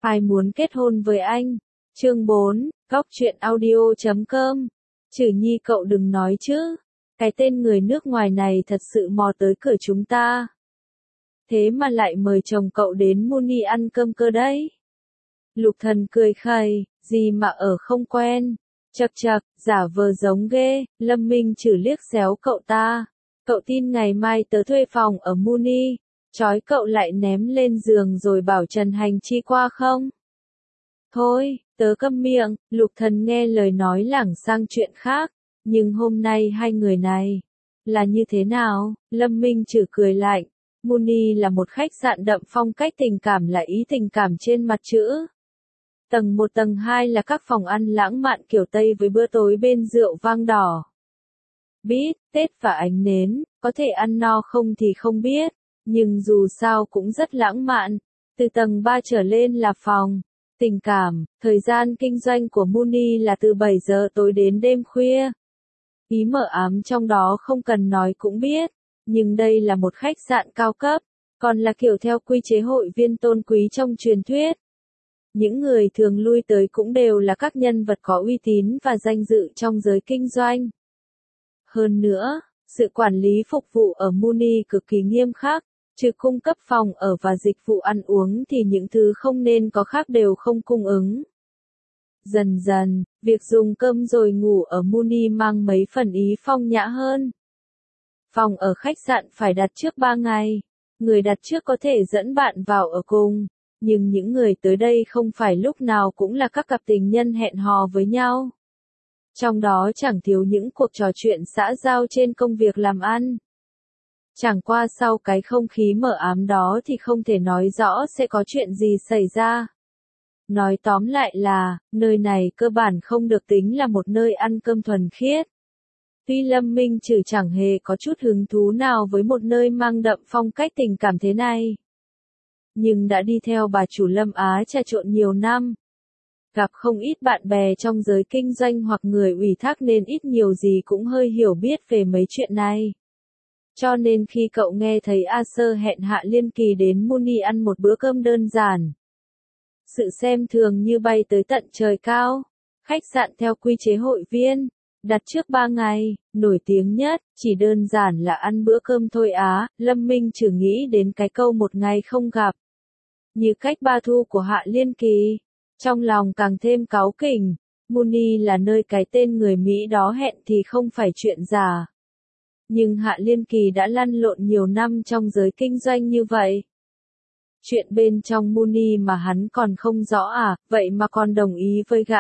Ai muốn kết hôn với anh? Chương 4, Góc truyện audio.com. Trừ Nhi cậu đừng nói chứ. Cái tên người nước ngoài này thật sự mò tới cửa chúng ta. Thế mà lại mời chồng cậu đến Muni ăn cơm cơ đấy. Lục Thần cười khẩy, gì mà ở không quen. Chậc chậc, giả vờ giống ghê, Lâm Minh Trừ liếc xéo cậu ta. Cậu tin ngày mai tớ thuê phòng ở Muni, trói cậu lại ném lên giường rồi bảo Trần Hành Chi qua không? Thôi, tớ câm miệng, Lục Thần nghe lời nói lảng sang chuyện khác, nhưng hôm nay hai người này là như thế nào? Lâm Minh Trừ cười lạnh, Muni là một khách sạn đậm phong cách tình cảm, là ý tình cảm trên mặt chữ. Tầng 1 tầng 2 là các phòng ăn lãng mạn kiểu Tây với bữa tối bên rượu vang đỏ. Bít, tết và ánh nến, có thể ăn no không thì không biết, nhưng dù sao cũng rất lãng mạn. Từ tầng 3 trở lên là phòng tình cảm, thời gian kinh doanh của Muni là từ 7 giờ tối đến đêm khuya. Ý mờ ám trong đó không cần nói cũng biết, nhưng đây là một khách sạn cao cấp, còn là kiểu theo quy chế hội viên tôn quý trong truyền thuyết. Những người thường lui tới cũng đều là các nhân vật có uy tín và danh dự trong giới kinh doanh. Hơn nữa, sự quản lý phục vụ ở Muni cực kỳ nghiêm khắc, trừ cung cấp phòng ở và dịch vụ ăn uống thì những thứ không nên có khác đều không cung ứng. Dần dần, việc dùng cơm rồi ngủ ở Muni mang mấy phần ý phong nhã hơn. Phòng ở khách sạn phải đặt trước 3 ngày. Người đặt trước có thể dẫn bạn vào ở cùng, nhưng những người tới đây không phải lúc nào cũng là các cặp tình nhân hẹn hò với nhau. Trong đó chẳng thiếu những cuộc trò chuyện xã giao trên công việc làm ăn. Chẳng qua sau cái không khí mờ ám đó thì không thể nói rõ sẽ có chuyện gì xảy ra. Nói tóm lại là, nơi này cơ bản không được tính là một nơi ăn cơm thuần khiết. Tuy Lâm Minh Trừ chẳng hề có chút hứng thú nào với một nơi mang đậm phong cách tình cảm thế này, nhưng đã đi theo bà chủ Lâm Á trà trộn nhiều năm, gặp không ít bạn bè trong giới kinh doanh hoặc người ủy thác nên ít nhiều gì cũng hơi hiểu biết về mấy chuyện này. Cho nên khi cậu nghe thấy A Sơ hẹn Hạ Liên Kỳ đến Muni ăn một bữa cơm đơn giản, sự xem thường như bay tới tận trời cao. Khách sạn theo quy chế hội viên, đặt trước 3 ngày, nổi tiếng nhất, chỉ đơn giản là ăn bữa cơm thôi á. Lâm Minh Trừ nghĩ đến cái câu một ngày không gặp, như cách ba thu của Hạ Liên Kỳ, trong lòng càng thêm cáu kỉnh. Muni là nơi cái tên người Mỹ đó hẹn thì không phải chuyện giả. Nhưng Hạ Liên Kỳ đã lăn lộn nhiều năm trong giới kinh doanh như vậy. Chuyện bên trong Muni mà hắn còn không rõ à, vậy mà còn đồng ý với gã.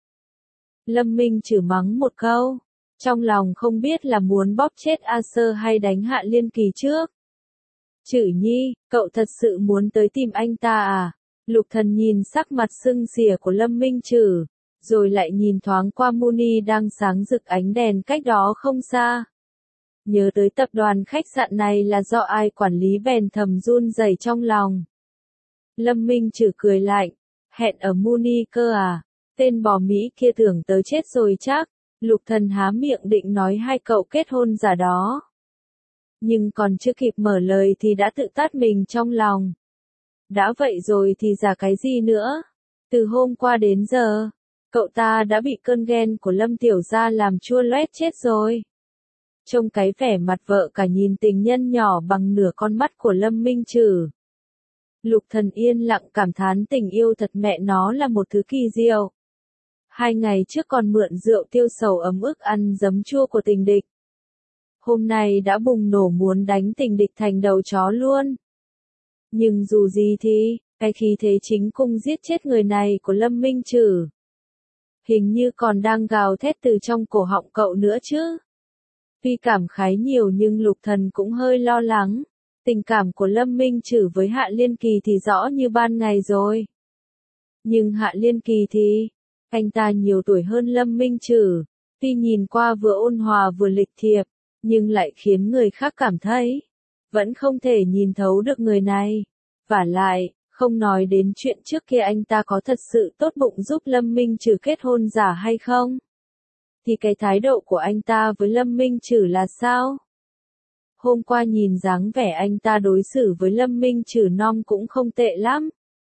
Lâm Minh Trừ mắng một câu, trong lòng không biết là muốn bóp chết A Sơ hay đánh Hạ Liên Kỳ trước. Trừ Nhi, cậu thật sự muốn tới tìm anh ta à? Lục Thần nhìn sắc mặt sưng xỉa của Lâm Minh Trừ, rồi lại nhìn thoáng qua Muni đang sáng rực ánh đèn cách đó không xa. Nhớ tới tập đoàn khách sạn này là do ai quản lý bèn thầm run rẩy trong lòng. Lâm Minh Trừ cười lạnh, hẹn ở Muni cơ à? Tên bò Mỹ kia tưởng tớ chết rồi chắc. Lục Thần há miệng định nói hai cậu kết hôn giả đó, nhưng còn chưa kịp mở lời thì đã tự tát mình trong lòng. Đã vậy rồi thì giả cái gì nữa? Từ hôm qua đến giờ, cậu ta đã bị cơn ghen của Lâm Tiểu Gia làm chua loét chết rồi. Trông cái vẻ mặt vợ cả nhìn tình nhân nhỏ bằng nửa con mắt của Lâm Minh Trừ, Lục Thần yên lặng cảm thán tình yêu thật mẹ nó là một thứ kỳ diệu. 2 ngày trước còn mượn rượu tiêu sầu ấm ức ăn giấm chua của tình địch, hôm nay đã bùng nổ muốn đánh tình địch thành đầu chó luôn. Nhưng dù gì thì, cái khí thế chính cung giết chết người này của Lâm Minh Trừ hình như còn đang gào thét từ trong cổ họng cậu nữa chứ. Tuy cảm khái nhiều nhưng Lục Thần cũng hơi lo lắng. Tình cảm của Lâm Minh Trừ với Hạ Liên Kỳ thì rõ như ban ngày rồi. Nhưng Hạ Liên Kỳ thì, anh ta nhiều tuổi hơn Lâm Minh Trừ, tuy nhìn qua vừa ôn hòa vừa lịch thiệp, nhưng lại khiến người khác cảm thấy vẫn không thể nhìn thấu được người này. Vả lại, không nói đến chuyện trước kia anh ta có thật sự tốt bụng giúp Lâm Minh Trừ kết hôn giả hay không, thì cái thái độ của anh ta với Lâm Minh Trừ là sao? Hôm qua nhìn dáng vẻ anh ta đối xử với Lâm Minh Trừ cũng không tệ lắm.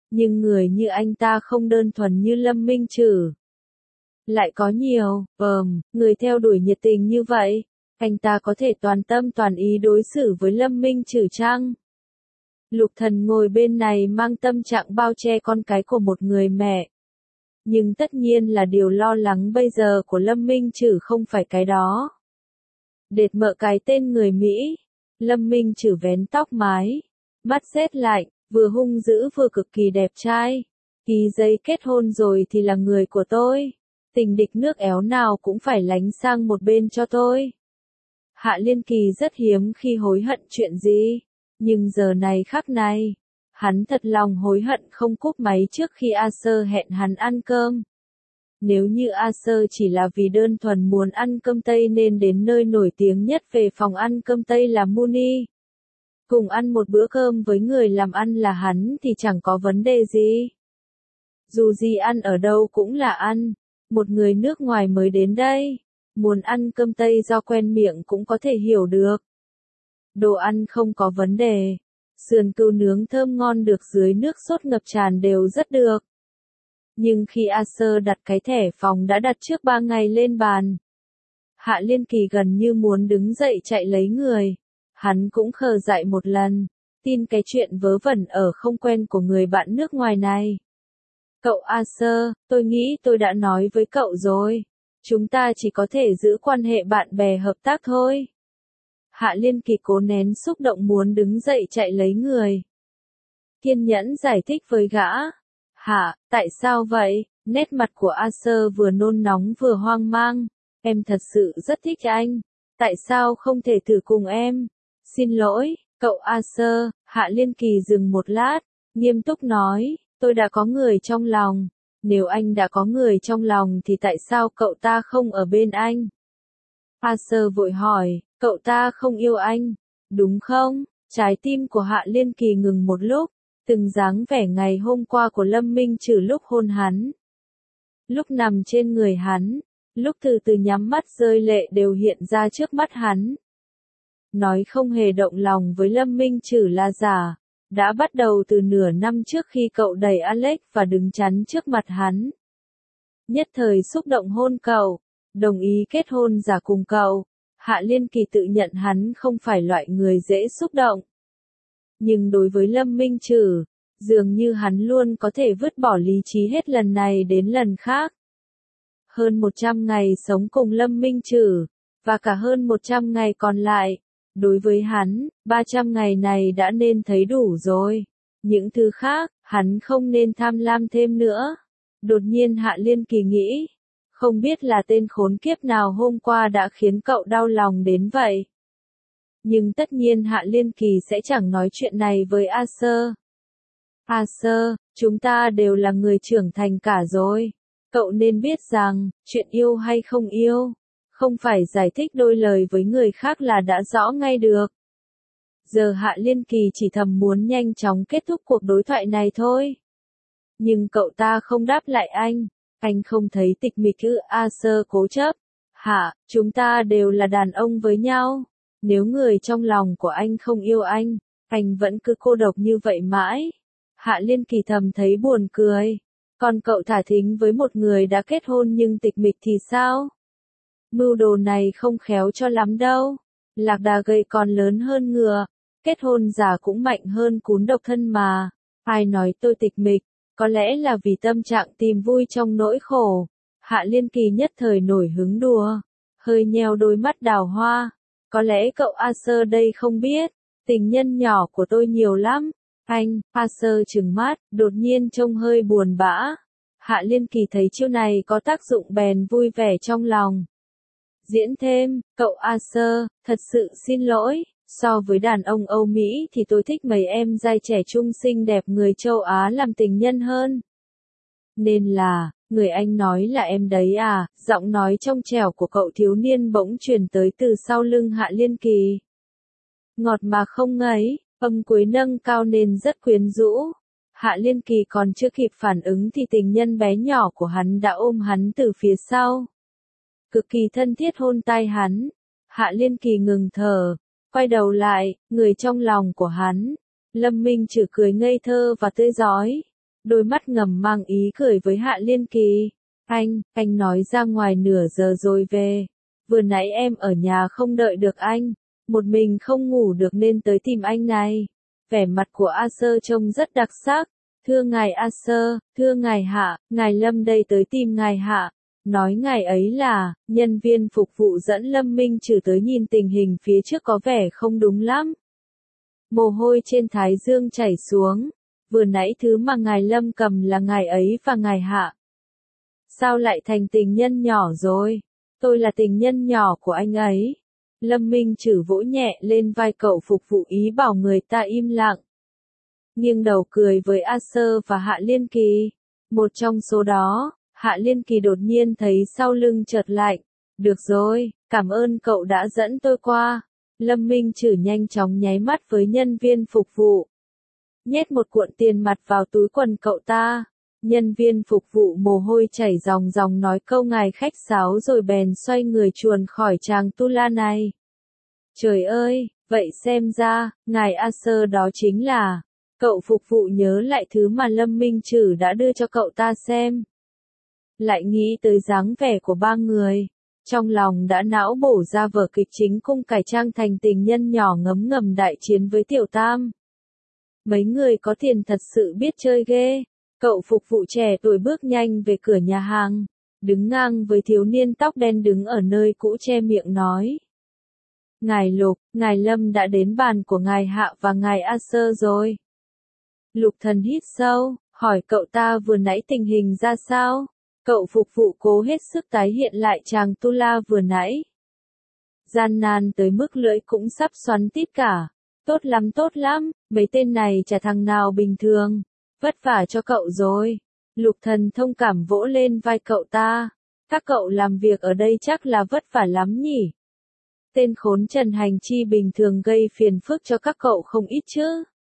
Nhưng người như anh ta không đơn thuần như Lâm Minh Trử. Lại có nhiều, người theo đuổi nhiệt tình như vậy, anh ta có thể toàn tâm toàn ý đối xử với Lâm Minh Trử chăng? Lục Thần ngồi bên này mang tâm trạng bao che con cái của một người mẹ. Nhưng tất nhiên là điều lo lắng bây giờ của Lâm Minh Trử không phải cái đó. Đệt mợ cái tên người Mỹ. Lâm Minh Trử vén tóc mái, mắt sét lạnh, vừa hung dữ vừa cực kỳ đẹp trai. Ký giấy kết hôn rồi thì là người của tôi. Tình địch nước éo nào cũng phải lánh sang một bên cho tôi. Hạ Liên Kỳ rất hiếm khi hối hận chuyện gì. Nhưng giờ này khắc này, hắn thật lòng hối hận không cúp máy trước khi A Sơ hẹn hắn ăn cơm. Nếu như A Sơ chỉ là vì đơn thuần muốn ăn cơm Tây nên đến nơi nổi tiếng nhất về phòng ăn cơm Tây là Muni. Cùng ăn một bữa cơm với người làm ăn là hắn thì chẳng có vấn đề gì. Dù gì ăn ở đâu cũng là ăn, một người nước ngoài mới đến đây, muốn ăn cơm Tây do quen miệng cũng có thể hiểu được. Đồ ăn không có vấn đề, sườn cừu nướng thơm ngon được dưới nước sốt ngập tràn đều rất được. Nhưng khi A Sơ đặt cái thẻ phòng đã đặt trước 3 ngày lên bàn, Hạ Liên Kỳ gần như muốn đứng dậy chạy lấy người. Hắn cũng khờ dại một lần, tin cái chuyện vớ vẩn ở không quen của người bạn nước ngoài này. Cậu A Sơ, tôi nghĩ tôi đã nói với cậu rồi. Chúng ta chỉ có thể giữ quan hệ bạn bè hợp tác thôi. Hạ Liên Kỳ cố nén xúc động muốn đứng dậy chạy lấy người. Kiên nhẫn giải thích với gã. Hạ, tại sao vậy? Nét mặt của A Sơ vừa nôn nóng vừa hoang mang. Em thật sự rất thích anh. Tại sao không thể thử cùng em? Xin lỗi, cậu A Sơ. Hạ Liên Kỳ dừng một lát, nghiêm túc nói, tôi đã có người trong lòng. Nếu anh đã có người trong lòng thì tại sao cậu ta không ở bên anh? A Sơ vội hỏi, cậu ta không yêu anh, đúng không? Trái tim của Hạ Liên Kỳ ngừng một lúc, từng dáng vẻ ngày hôm qua của Lâm Minh Trử lúc hôn hắn. Lúc nằm trên người hắn, lúc từ từ nhắm mắt rơi lệ đều hiện ra trước mắt hắn. Nói không hề động lòng với Lâm Minh Trử là giả, đã bắt đầu từ nửa năm trước khi cậu đẩy Alex và đứng chắn trước mặt hắn. Nhất thời xúc động hôn cậu, đồng ý kết hôn giả cùng cậu. Hạ Liên Kỳ tự nhận hắn không phải loại người dễ xúc động. Nhưng đối với Lâm Minh Trử, dường như hắn luôn có thể vứt bỏ lý trí hết lần này đến lần khác. Hơn 100 ngày sống cùng Lâm Minh Trử, và cả hơn 100 ngày còn lại, đối với hắn, 300 ngày này đã nên thấy đủ rồi. Những thứ khác, hắn không nên tham lam thêm nữa. Đột nhiên Hạ Liên Kỳ nghĩ, không biết là tên khốn kiếp nào hôm qua đã khiến cậu đau lòng đến vậy. Nhưng tất nhiên Hạ Liên Kỳ sẽ chẳng nói chuyện này với A Sơ. A Sơ, chúng ta đều là người trưởng thành cả rồi. Cậu nên biết rằng, chuyện yêu hay không yêu, không phải giải thích đôi lời với người khác là đã rõ ngay được. Giờ Hạ Liên Kỳ chỉ thầm muốn nhanh chóng kết thúc cuộc đối thoại này thôi. Nhưng cậu ta không đáp lại anh không thấy tịch mịch ư? A Sơ cố chấp. Hạ, chúng ta đều là đàn ông với nhau. Nếu người trong lòng của anh không yêu anh vẫn cứ cô độc như vậy mãi. Hạ Liên Kỳ thầm thấy buồn cười. Còn cậu thả thính với một người đã kết hôn nhưng tịch mịch thì sao? Mưu đồ này không khéo cho lắm đâu. Lạc đà gầy còn lớn hơn ngựa. Kết hôn giả cũng mạnh hơn cún độc thân mà. Ai nói tôi tịch mịch? Có lẽ là vì tâm trạng tìm vui trong nỗi khổ. Hạ Liên Kỳ nhất thời nổi hứng đùa. Hơi nheo đôi mắt đào hoa. Có lẽ cậu A Sơ đây không biết. Tình nhân nhỏ của tôi nhiều lắm. A Sơ trừng mắt, đột nhiên trông hơi buồn bã. Hạ Liên Kỳ thấy chiêu này có tác dụng bèn vui vẻ trong lòng. Diễn thêm, cậu A Sơ, thật sự xin lỗi. So với đàn ông Âu Mỹ thì tôi thích mấy em giai trẻ trung xinh đẹp người châu Á làm tình nhân hơn. Nên là, người anh nói là em đấy à? Giọng nói trong trẻo của cậu thiếu niên bỗng truyền tới từ sau lưng Hạ Liên Kỳ. Ngọt mà không ngấy, âm cuối nâng cao nên rất quyến rũ. Hạ Liên Kỳ còn chưa kịp phản ứng thì tình nhân bé nhỏ của hắn đã ôm hắn từ phía sau. Cực kỳ thân thiết hôn tai hắn. Hạ Liên Kỳ ngừng thở. Quay đầu lại, người trong lòng của hắn, Lâm Minh Trử cười ngây thơ và tươi rói. đôi mắt ngầm mang ý cười với Hạ Liên Kỳ. Anh nói ra ngoài nửa giờ rồi về. Vừa nãy em ở nhà không đợi được anh, một mình không ngủ được nên tới tìm anh này. Vẻ mặt của A Sơ trông rất đặc sắc. Thưa ngài A Sơ, thưa ngài Hạ, ngài Lâm đây tới tìm ngài Hạ. Nói ngài ấy là, nhân viên phục vụ dẫn Lâm Minh Trừ tới nhìn tình hình phía trước có vẻ không đúng lắm. Mồ hôi trên thái dương chảy xuống. Vừa nãy thứ mà ngài Lâm cầm là ngài ấy và ngài Hạ. Sao lại thành tình nhân nhỏ rồi? Tôi là tình nhân nhỏ của anh ấy. Lâm Minh Trừ vỗ nhẹ lên vai cậu phục vụ ý bảo người ta im lặng. Nghiêng đầu cười với A Sơ và Hạ Liên Kỳ. Một trong số đó, Hạ Liên Kỳ đột nhiên thấy sau lưng chợt lạnh. Được rồi, cảm ơn cậu đã dẫn tôi qua. Lâm Minh Trừ nhanh chóng nháy mắt với nhân viên phục vụ. Nhét một cuộn tiền mặt vào túi quần cậu ta. Nhân viên phục vụ mồ hôi chảy ròng ròng nói câu ngài khách sáo rồi bèn xoay người chuồn khỏi tràng tu la này. Trời ơi, vậy xem ra, ngài A Sơ đó chính là... Cậu phục vụ nhớ lại thứ mà Lâm Minh Trừ đã đưa cho cậu ta xem. Lại nghĩ tới dáng vẻ của ba người. Trong lòng đã não bổ ra vở kịch chính cung cải trang thành tình nhân nhỏ ngấm ngầm đại chiến với Tiểu Tam. Mấy người có tiền thật sự biết chơi ghê. Cậu phục vụ trẻ tuổi bước nhanh về cửa nhà hàng. Đứng ngang với thiếu niên tóc đen đứng ở nơi cũ che miệng nói. Ngài Lục, ngài Lâm đã đến bàn của ngài Hạ và ngài A Sơ rồi. Lục Thần hít sâu, hỏi cậu ta vừa nãy tình hình ra sao? Cậu phục vụ cố hết sức tái hiện lại chàng tu la vừa nãy. Gian nan tới mức lưỡi cũng sắp xoắn tít cả. Tốt lắm, mấy tên này chả thằng nào bình thường. Vất vả cho cậu rồi. Lục Thần thông cảm vỗ lên vai cậu ta. Các cậu làm việc ở đây chắc là vất vả lắm nhỉ? Tên khốn Trần Hành Chi bình thường gây phiền phức cho các cậu không ít chứ.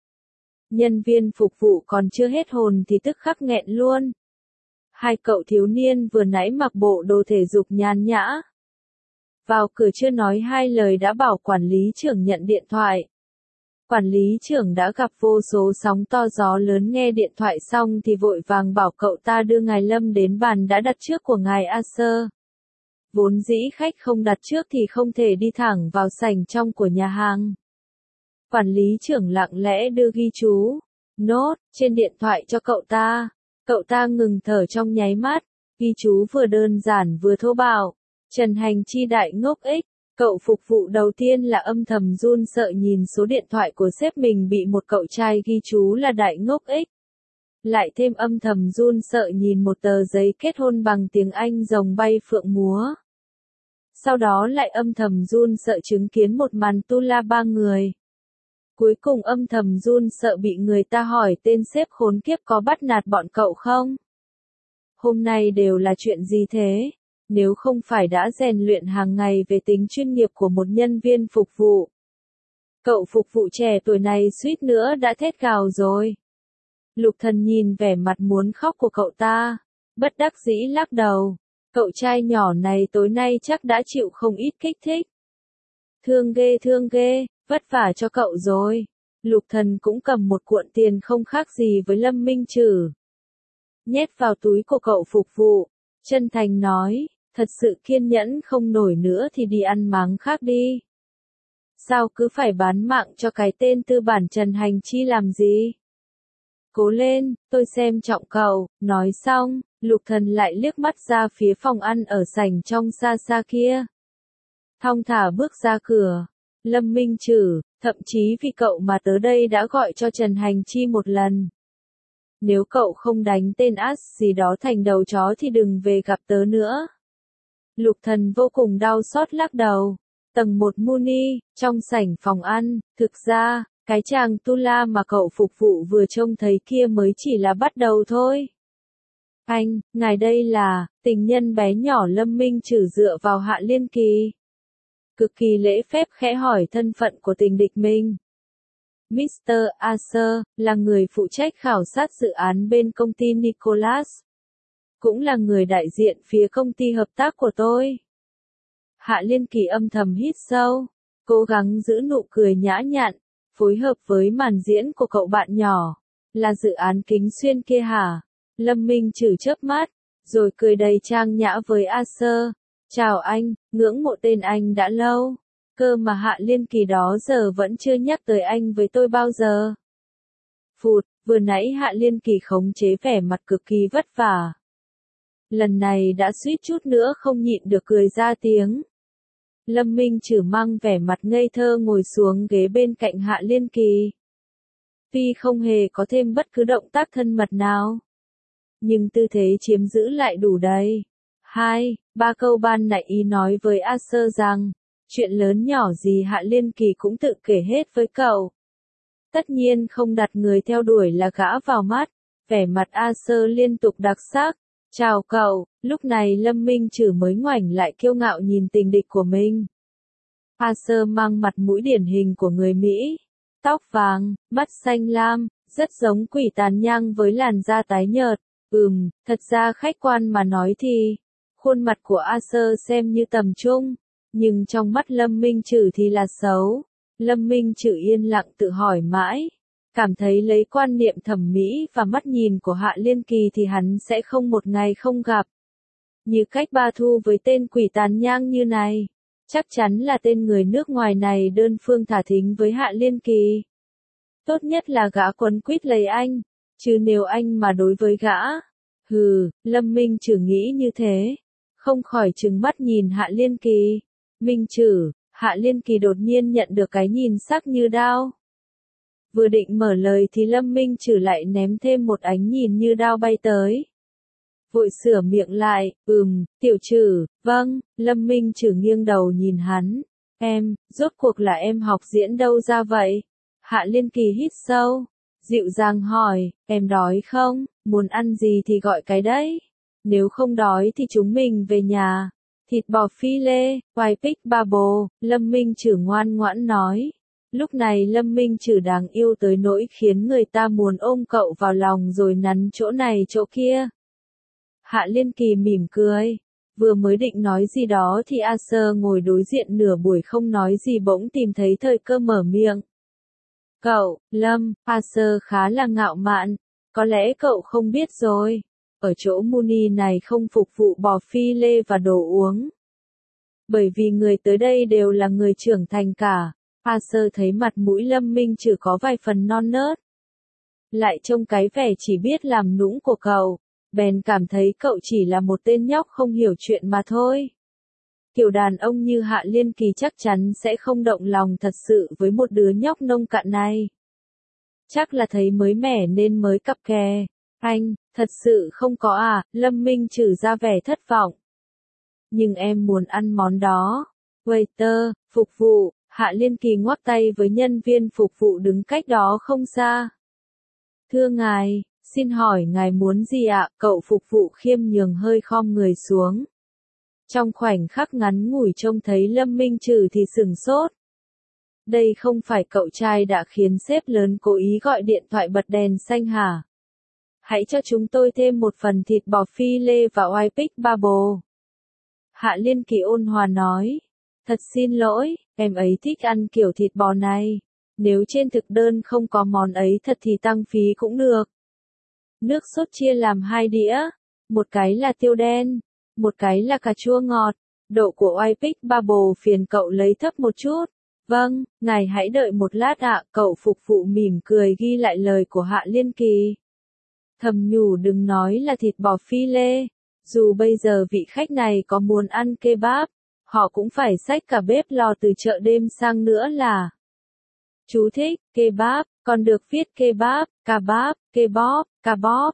Nhân viên phục vụ còn chưa hết hồn thì tức khắc nghẹn luôn. Hai cậu thiếu niên vừa nãy mặc bộ đồ thể dục nhàn nhã. Vào cửa chưa nói hai lời đã bảo quản lý trưởng nhận điện thoại. Quản lý trưởng đã gặp vô số sóng to gió lớn nghe điện thoại xong thì vội vàng bảo cậu ta đưa ngài Lâm đến bàn đã đặt trước của ngài A Sơ. Vốn dĩ khách không đặt trước thì không thể đi thẳng vào sảnh trong của nhà hàng. Quản lý trưởng lặng lẽ đưa ghi chú, nốt, trên điện thoại cho cậu ta. Cậu ta ngừng thở trong nháy mắt, ghi chú vừa đơn giản vừa thô bạo. Trần Hành Chi đại ngốc ích, cậu phục vụ đầu tiên là âm thầm run sợ nhìn số điện thoại của sếp mình bị một cậu trai ghi chú là đại ngốc ích. Lại thêm âm thầm run sợ nhìn một tờ giấy kết hôn bằng tiếng Anh rồng bay phượng múa. Sau đó lại âm thầm run sợ chứng kiến một màn tu la ba người. Cuối cùng âm thầm run sợ bị người ta hỏi tên sếp khốn kiếp có bắt nạt bọn cậu không? Hôm nay đều là chuyện gì thế? Nếu không phải đã rèn luyện hàng ngày về tính chuyên nghiệp của một nhân viên phục vụ. Cậu phục vụ trẻ tuổi này suýt nữa đã thét gào rồi. Lục Thần nhìn vẻ mặt muốn khóc của cậu ta. Bất đắc dĩ lắc đầu. Cậu trai nhỏ này tối nay chắc đã chịu không ít kích thích. Thương ghê, vất vả cho cậu rồi. Lục Thần cũng cầm một cuộn tiền không khác gì với Lâm Minh Trừ. Nhét vào túi của cậu phục vụ. Chân thành nói, thật sự kiên nhẫn không nổi nữa thì đi ăn máng khác đi. Sao cứ phải bán mạng cho cái tên tư bản Trần Hành Chi làm gì? Cố lên, tôi xem trọng cậu. Nói xong, Lục Thần lại liếc mắt ra phía phòng ăn ở sảnh trong xa xa kia. Thong thả bước ra cửa. Lâm Minh Trừ, thậm chí vì cậu mà tới đây đã gọi cho Trần Hành Chi một lần. Nếu cậu không đánh tên ác gì đó thành đầu chó thì đừng về gặp tớ nữa. Lục Thần vô cùng đau xót lắc đầu. Tầng 1 Muni, trong sảnh phòng ăn, thực ra, cái chàng tu la mà cậu phục vụ vừa trông thấy kia mới chỉ là bắt đầu thôi. Anh, ngài đây là, tình nhân bé nhỏ Lâm Minh Trừ dựa vào Hạ Liên Kỳ. Cực kỳ lễ phép khẽ hỏi thân phận của tình địch mình. Mr. Acer, là người phụ trách khảo sát dự án bên công ty Nicholas. Cũng là người đại diện phía công ty hợp tác của tôi. Hạ Liên Kỳ âm thầm hít sâu, cố gắng giữ nụ cười nhã nhặn, phối hợp với màn diễn của cậu bạn nhỏ. Là dự án Kính Xuyên kia hả? Lâm Minh Trừ chớp mắt, rồi cười đầy trang nhã với A Sơ. Chào anh, ngưỡng mộ tên anh đã lâu. Cơ mà Hạ Liên Kỳ đó giờ vẫn chưa nhắc tới anh với tôi bao giờ. Phụt, vừa nãy Hạ Liên Kỳ khống chế vẻ mặt cực kỳ vất vả. Lần này đã suýt chút nữa không nhịn được cười ra tiếng. Lâm Minh Trừ mang vẻ mặt ngây thơ ngồi xuống ghế bên cạnh Hạ Liên Kỳ. Tuy không hề có thêm bất cứ động tác thân mật nào, nhưng tư thế chiếm giữ lại đủ đầy. 2-3 câu ban nãy ý nói với A Sơ rằng, chuyện lớn nhỏ gì Hạ Liên Kỳ cũng tự kể hết với cậu. Tất nhiên không đặt người theo đuổi là gã vào mắt, vẻ mặt A Sơ liên tục đặc sắc. Chào cậu, lúc này Lâm Minh Trừ mới ngoảnh lại kiêu ngạo nhìn tình địch của mình. A Sơ mang mặt mũi điển hình của người Mỹ. Tóc vàng, mắt xanh lam, rất giống Quỷ Tàn Nhang với làn da tái nhợt. Thật ra khách quan mà nói thì, khuôn mặt của A Sơ xem như tầm trung, nhưng trong mắt Lâm Minh Trừ thì là xấu. Lâm Minh Trừ yên lặng tự hỏi mãi, cảm thấy lấy quan niệm thẩm mỹ và mắt nhìn của Hạ Liên Kỳ thì hắn sẽ không một ngày không gặp. Như cách Ba Thu với tên Quỷ Tàn Nhang như này, chắc chắn là tên người nước ngoài này đơn phương thả thính với Hạ Liên Kỳ. Tốt nhất là gã quấn quýt lấy anh, chứ nếu anh mà đối với gã. Lâm Minh Trừ nghĩ như thế, không khỏi trừng mắt nhìn Hạ Liên Kỳ. Minh Trừ, Hạ Liên Kỳ đột nhiên nhận được cái nhìn sắc như đao. Vừa định mở lời thì Lâm Minh Trừ lại ném thêm một ánh nhìn như đao bay tới. Vội sửa miệng lại, Tiểu Trừ, vâng. Lâm Minh Trừ nghiêng đầu nhìn hắn. Em, rốt cuộc là em học diễn đâu ra vậy? Hạ Liên Kỳ hít sâu, dịu dàng hỏi, em đói không? Muốn ăn gì thì gọi cái đấy. Nếu không đói thì chúng mình về nhà. Thịt bò phi lê, khoai pích ba bồ, Lâm Minh Trừ ngoan ngoãn nói. Lúc này Lâm Minh Trừ đáng yêu tới nỗi khiến người ta muốn ôm cậu vào lòng rồi nắn chỗ này chỗ kia. Hạ Liên Kỳ mỉm cười, vừa mới định nói gì đó thì A Sơ ngồi đối diện nửa buổi không nói gì bỗng tìm thấy thời cơ mở miệng. Cậu, Lâm, A Sơ khá là ngạo mạn, có lẽ cậu không biết rồi. Ở chỗ Muni này không phục vụ bò phi lê và đồ uống. Bởi vì người tới đây đều là người trưởng thành cả. A Sơ thấy mặt mũi Lâm Minh Trừ có vài phần non nớt. Lại trông cái vẻ chỉ biết làm nũng của cậu, bèn cảm thấy cậu chỉ là một tên nhóc không hiểu chuyện mà thôi. Kiểu đàn ông như Hạ Liên Kỳ chắc chắn sẽ không động lòng thật sự với một đứa nhóc nông cạn này. Chắc là thấy mới mẻ nên mới cặp kè. Anh, thật sự không có à? Lâm Minh Trừ ra vẻ thất vọng. Nhưng em muốn ăn món đó. Waiter, phục vụ. Hạ Liên Kỳ ngoắc tay với nhân viên phục vụ đứng cách đó không xa. Thưa ngài, xin hỏi ngài muốn gì ạ? Cậu phục vụ khiêm nhường hơi khom người xuống. Trong khoảnh khắc ngắn ngủi trông thấy Lâm Minh Trừ thì sửng sốt. Đây không phải cậu trai đã khiến sếp lớn cố ý gọi điện thoại bật đèn xanh hả? Hãy cho chúng tôi thêm một phần thịt bò phi lê và oai pích ba bồ. Hạ Liên Kỳ ôn hòa nói. Thật xin lỗi, em ấy thích ăn kiểu thịt bò này. Nếu trên thực đơn không có món ấy thật thì tăng phí cũng được. Nước sốt chia làm 2 đĩa. Một cái là tiêu đen, một cái là cà chua ngọt. Độ của oai pích ba bồ phiền cậu lấy thấp một chút. Vâng, ngài hãy đợi một lát ạ. Cậu phục vụ mỉm cười ghi lại lời của Hạ Liên Kỳ. Thầm nhủ đừng nói là thịt bò phi lê. Dù bây giờ vị khách này có muốn ăn kebab, họ cũng phải xách cả bếp lò từ chợ đêm sang nữa là. Chú thích, kebab, còn được viết kebab, kebab,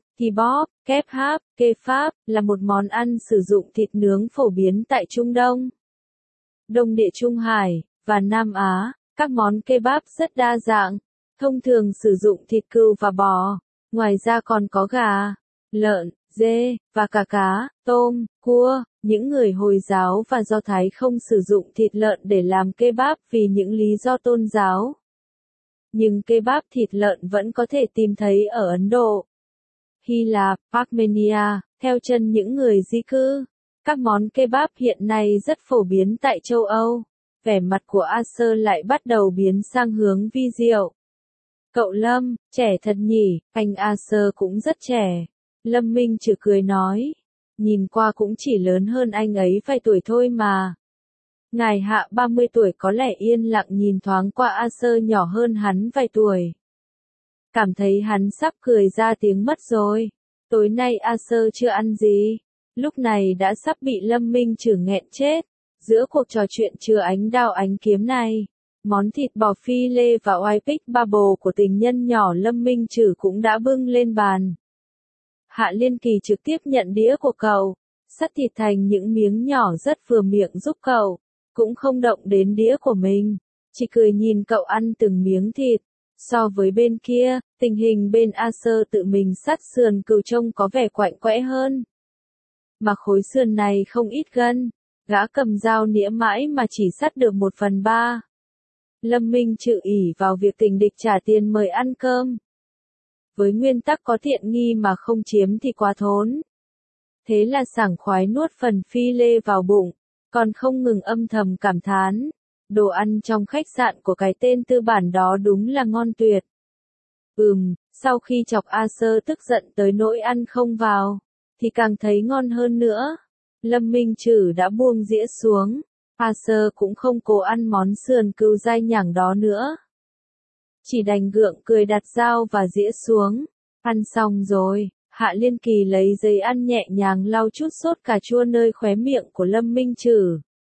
kebab, là một món ăn sử dụng thịt nướng phổ biến tại Trung Đông, Đông Địa Trung Hải, và Nam Á. Các món kebab rất đa dạng, thông thường sử dụng thịt cừu và bò, ngoài ra còn có gà, lợn, dê, và cả cá, tôm, cua. Những người Hồi giáo và Do Thái không sử dụng thịt lợn để làm kebab vì những lý do tôn giáo. Nhưng kebab thịt lợn vẫn có thể tìm thấy ở Ấn Độ, Hy Lạp, Armenia, theo chân những người di cư. Các món kebab hiện nay rất phổ biến tại châu Âu. Vẻ mặt của A Sơ lại bắt đầu biến sang hướng vi diệu. Cậu Lâm, trẻ thật nhỉ, anh Arthur cũng rất trẻ. Lâm Minh Trừ cười nói. Nhìn qua cũng chỉ lớn hơn anh ấy vài tuổi thôi mà. Ngài Hạ 30 tuổi có lẽ yên lặng nhìn thoáng qua Arthur nhỏ hơn hắn vài tuổi. Cảm thấy hắn sắp cười ra tiếng mất rồi. Tối nay Arthur chưa ăn gì. Lúc này đã sắp bị Lâm Minh Trừ nghẹn chết. Giữa cuộc trò chuyện chứa ánh đao ánh kiếm này, món thịt bò phi lê và oai pích bubble của tình nhân nhỏ Lâm Minh Trừ cũng đã bưng lên bàn. Hạ Liên Kỳ trực tiếp nhận đĩa của cậu, sắt thịt thành những miếng nhỏ rất vừa miệng giúp cậu, cũng không động đến đĩa của mình, chỉ cười nhìn cậu ăn từng miếng thịt. So với bên kia, tình hình bên Arthur tự mình sắt sườn cừu trông có vẻ quạnh quẽ hơn. Mà khối sườn này không ít gân, gã cầm dao nĩa mãi mà chỉ sắt được 1/3. Lâm Minh Trừ ỷ vào việc tình địch trả tiền mời ăn cơm. Với nguyên tắc có tiện nghi mà không chiếm thì quá thốn. Thế là sảng khoái nuốt phần phi lê vào bụng, còn không ngừng âm thầm cảm thán. Đồ ăn trong khách sạn của cái tên tư bản đó đúng là ngon tuyệt. Sau khi chọc Arthur tức giận tới nỗi ăn không vào, thì càng thấy ngon hơn nữa. Lâm Minh Trừ đã buông dĩa xuống, Arthur cũng không cố ăn món sườn cừu dai nhảng đó nữa. Chỉ đành gượng cười đặt dao và dĩa xuống. Ăn xong rồi, Hạ Liên Kỳ lấy giấy ăn nhẹ nhàng lau chút sốt cà chua nơi khóe miệng của Lâm Minh Trừ.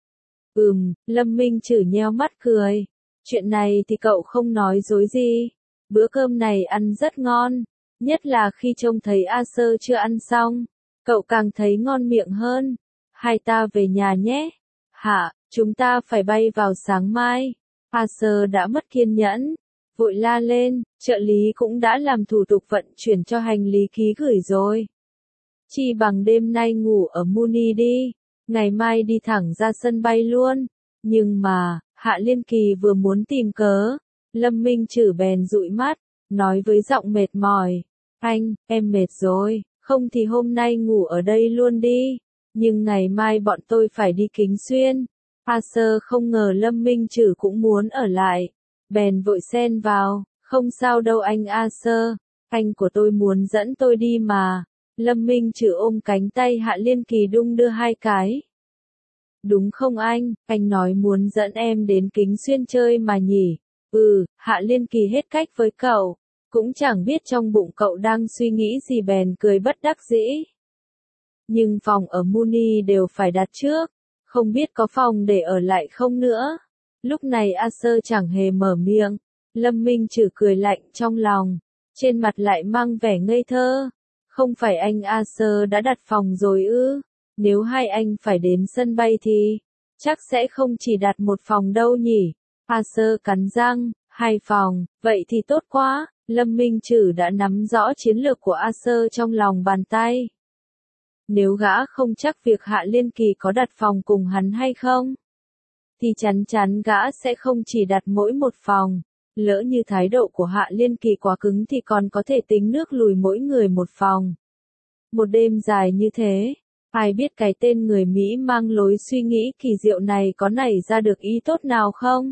Lâm Minh Trừ nheo mắt cười. Chuyện này thì cậu không nói dối gì. Bữa cơm này ăn rất ngon, nhất là khi trông thấy Arthur chưa ăn xong, cậu càng thấy ngon miệng hơn. Hai ta về nhà nhé. Hạ, chúng ta phải bay vào sáng mai. Arthur đã mất kiên nhẫn, vội la lên, trợ lý cũng đã làm thủ tục vận chuyển cho hành lý ký gửi rồi. Chi bằng đêm nay ngủ ở Muni đi, ngày mai đi thẳng ra sân bay luôn. Nhưng mà, Hạ Liên Kỳ vừa muốn tìm cớ, Lâm Minh Trừ bèn dụi mắt, nói với giọng mệt mỏi. Anh, em mệt rồi, không thì hôm nay ngủ ở đây luôn đi, nhưng ngày mai bọn tôi phải đi Kính Xuyên. Arthur không ngờ Lâm Minh Trừ cũng muốn ở lại, bèn vội xen vào, không sao đâu anh Arthur, anh của tôi muốn dẫn tôi đi mà. Lâm Minh Trừ ôm cánh tay Hạ Liên Kỳ đung đưa hai cái. Đúng không anh nói muốn dẫn em đến Kính Xuyên chơi mà nhỉ. Hạ Liên Kỳ hết cách với cậu, cũng chẳng biết trong bụng cậu đang suy nghĩ gì bèn cười bất đắc dĩ. Nhưng phòng ở Muni đều phải đặt trước, không biết có phòng để ở lại không nữa. Lúc này Arthur chẳng hề mở miệng, Lâm Minh Trừ cười lạnh trong lòng, trên mặt lại mang vẻ ngây thơ. Không phải anh Arthur đã đặt phòng rồi ư? Nếu hai anh phải đến sân bay thì, chắc sẽ không chỉ đặt một phòng đâu nhỉ? Arthur cắn răng, 2 phòng, vậy thì tốt quá. Lâm Minh Trừ đã nắm rõ chiến lược của Arthur trong lòng bàn tay. Nếu gã không chắc việc Hạ Liên Kỳ có đặt phòng cùng hắn hay không, thì chắn chắn gã sẽ không chỉ đặt mỗi một phòng. Lỡ như thái độ của Hạ Liên Kỳ quá cứng thì còn có thể tính nước lùi mỗi người một phòng. Một đêm dài như thế, ai biết cái tên người Mỹ mang lối suy nghĩ kỳ diệu này có nảy ra được ý tốt nào không?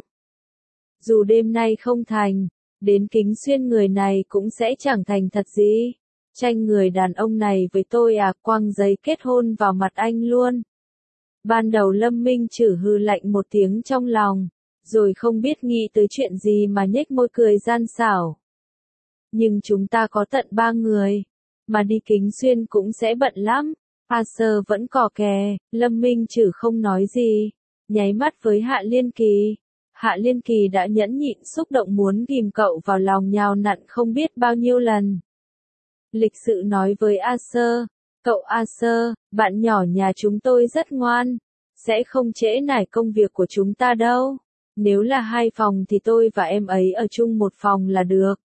Dù đêm nay không thành, đến Kính Xuyên người này cũng sẽ chẳng thành thật gì. Tranh người đàn ông này với tôi à, quăng giấy kết hôn vào mặt anh luôn. Ban đầu Lâm Minh Trừ hừ lạnh một tiếng trong lòng, rồi không biết nghĩ tới chuyện gì mà nhếch môi cười gian xảo. Nhưng chúng ta có tận 3 người, mà đi Kính Xuyên cũng sẽ bận lắm. Arthur vẫn cò kè, Lâm Minh Trừ không nói gì, nháy mắt với Hạ Liên Kỳ. Hạ Liên Kỳ đã nhẫn nhịn xúc động muốn ghim cậu vào lòng nhào nặn không biết bao nhiêu lần. Lịch sự nói với Arthur, cậu Arthur, bạn nhỏ nhà chúng tôi rất ngoan, sẽ không trễ nải công việc của chúng ta đâu. Nếu là 2 phòng thì tôi và em ấy ở chung một phòng là được.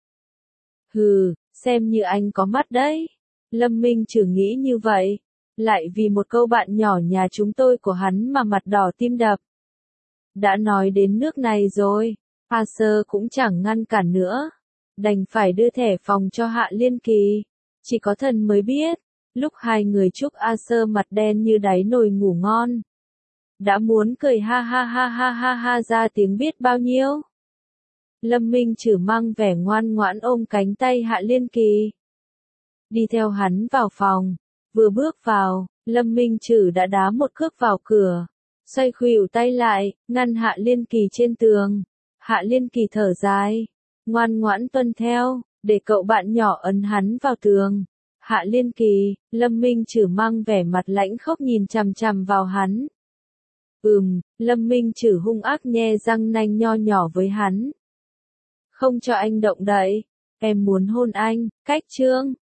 Xem như anh có mắt đấy. Lâm Minh Trừ nghĩ như vậy, lại vì một câu bạn nhỏ nhà chúng tôi của hắn mà mặt đỏ tim đập. Đã nói đến nước này rồi, Arthur cũng chẳng ngăn cản nữa, đành phải đưa thẻ phòng cho Hạ Liên Kỳ. Chỉ có thần mới biết, lúc hai người chúc Arthur mặt đen như đáy nồi ngủ ngon, đã muốn cười ha ha ha ha ha ha ra tiếng biết bao nhiêu. Lâm Minh Trử mang vẻ ngoan ngoãn ôm cánh tay Hạ Liên Kỳ. Đi theo hắn vào phòng. Vừa bước vào, Lâm Minh Trử đã đá một cước vào cửa. Xoay khuỷu tay lại, ngăn Hạ Liên Kỳ trên tường. Hạ Liên Kỳ thở dài. Ngoan ngoãn tuân theo, để cậu bạn nhỏ ấn hắn vào tường. Hạ Liên Kỳ, Lâm Minh Trử mang vẻ mặt lãnh khốc nhìn chằm chằm vào hắn. Lâm Minh Trử hung ác nhe răng nanh nho nhỏ với hắn. Không cho anh động đậy, em muốn hôn anh, cách chương.